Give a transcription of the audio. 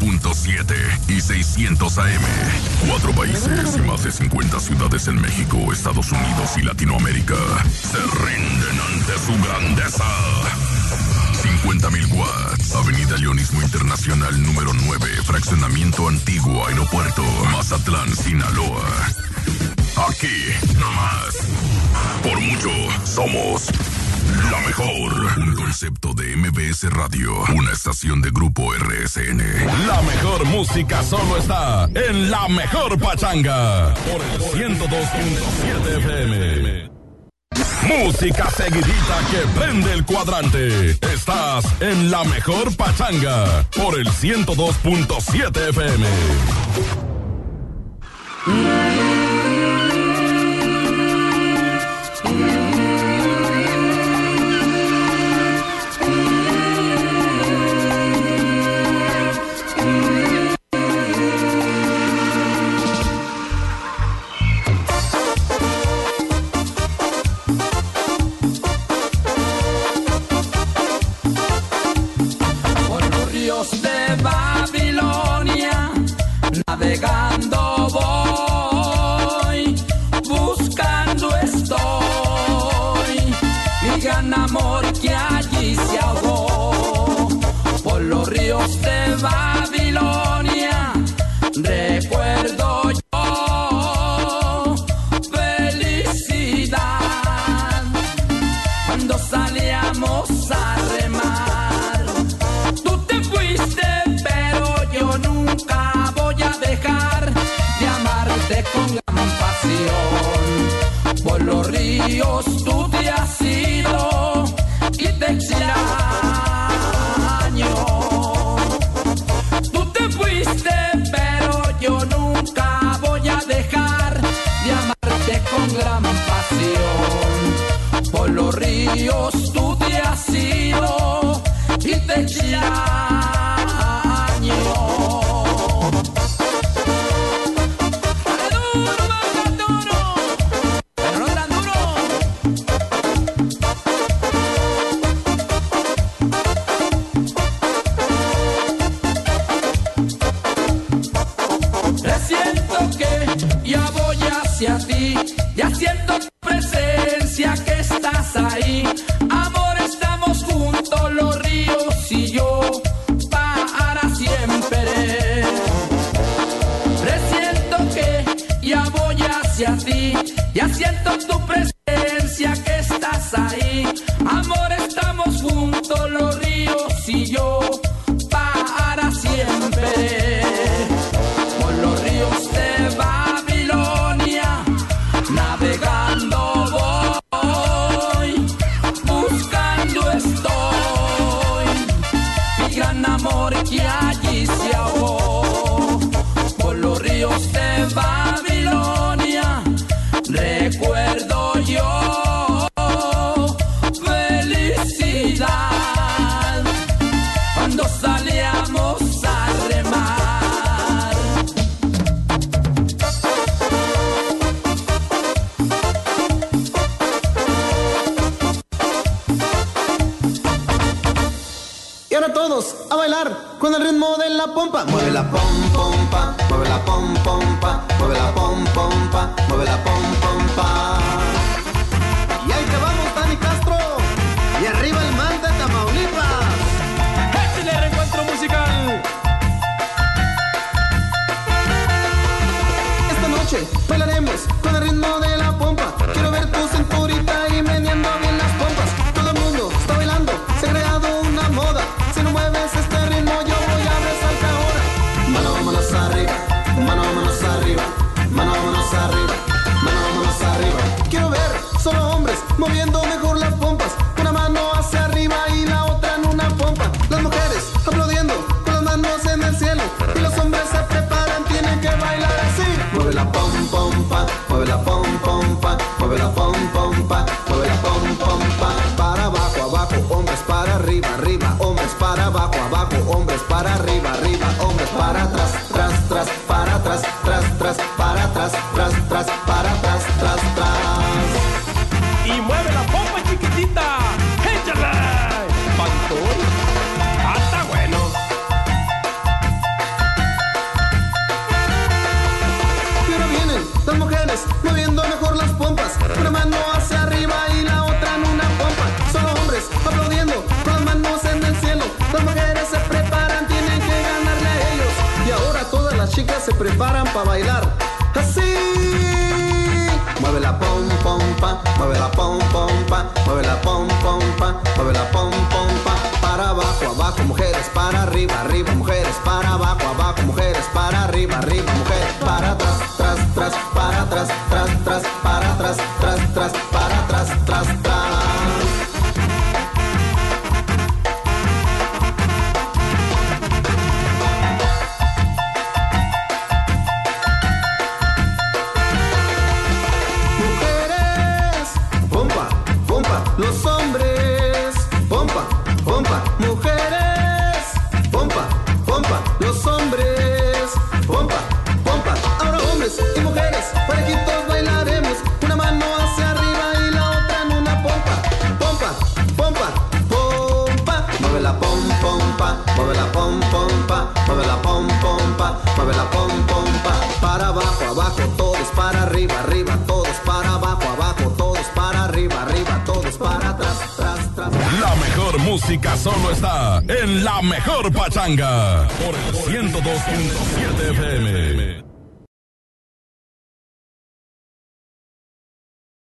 102.7 y 600 AM. 4 países y más de 50 ciudades en México, Estados Unidos y Latinoamérica se rinden ante su grandeza. 50,000 watts. Avenida Leonismo Internacional número 9, Fraccionamiento Antiguo Aeropuerto, Mazatlán, Sinaloa. Aquí, nomás. Por mucho, somos la mejor. Un concepto de MBS Radio, una estación de Grupo RSN. La mejor música solo está en La Mejor Pachanga, por el 102.7 FM. Música seguidita que prende el cuadrante. Estás en La Mejor Pachanga, por el 102.7 FM. Navegando voy, buscando estoy, mi gran amor que allí se ahogó. Por los ríos de Babilonia, recuerdo yo felicidad, cuando salíamos a remar. Tú te fuiste, pero yo nunca voy a dejar de amarte con gran pasión. Por los ríos tú te has ido y te extraño. Tú te fuiste, pero yo nunca voy a dejar de amarte con gran pasión. Por los ríos tú te has ido y te extraño. Hacia ti, ya siento tu presencia que estás ahí. Amor, estamos juntos los ríos y yo para siempre. Presiento que ya voy hacia ti, ya siento tu presencia que estás ahí. Amor, estamos juntos los ríos y yo para siempre. Por los ríos de Babilonia, navegando voy, buscando estoy, mi gran amor que allí se ahogó. Por los ríos de Babilonia, recuerdo yo felicidad, cuando salíamos a remar. Y ahora todos a bailar con el ritmo de la pompa. Mueve la pom pompa, mueve la pom pompa, mueve la pom pompa, mueve la pom pompa. Y ahí te vamos, Dani Castro. Y arriba el man de Tamaulipas. ¡Este es el reencuentro musical! Esta noche bailaremos con el ritmo de la pompa. Quiero ver tu cinturita y meneando bien las pompas. Todo el mundo está bailando, se ha creado una moda. Si no mueves este ritmo yo voy a resaltar ahora. Mano, manos arriba, mano, manos arriba, mano, manos arriba, mano, preparan para bailar. Así. Mueve la pom pom pa, mueve la pom pom pa, mueve la pom pom pa, mueve la pom pom pa. Para abajo, abajo, mujeres, para arriba, arriba, mujeres, para abajo, abajo, mujeres, para arriba, arriba, mujeres, para atrás, tras, tras, para atrás, tras, tras, para atrás, tras, tras, para atrás, tras, tras. Los hombres, pompa, pompa, mujeres, pompa, pompa, los hombres, pompa, pompa. Ahora hombres y mujeres, parejitos bailaremos, una mano hacia arriba y la otra en una pompa, pompa, pompa, pompa. Mueve la pom pompa, mueve la pom pompa, mueve la pom pompa, mueve la pom pompa. Para abajo, abajo, todos para arriba, arriba, todos para abajo, abajo, todos para arriba, arriba, todos para atrás, tras, tras. La mejor música solo está en La Mejor Pachanga por el 102.7 FM.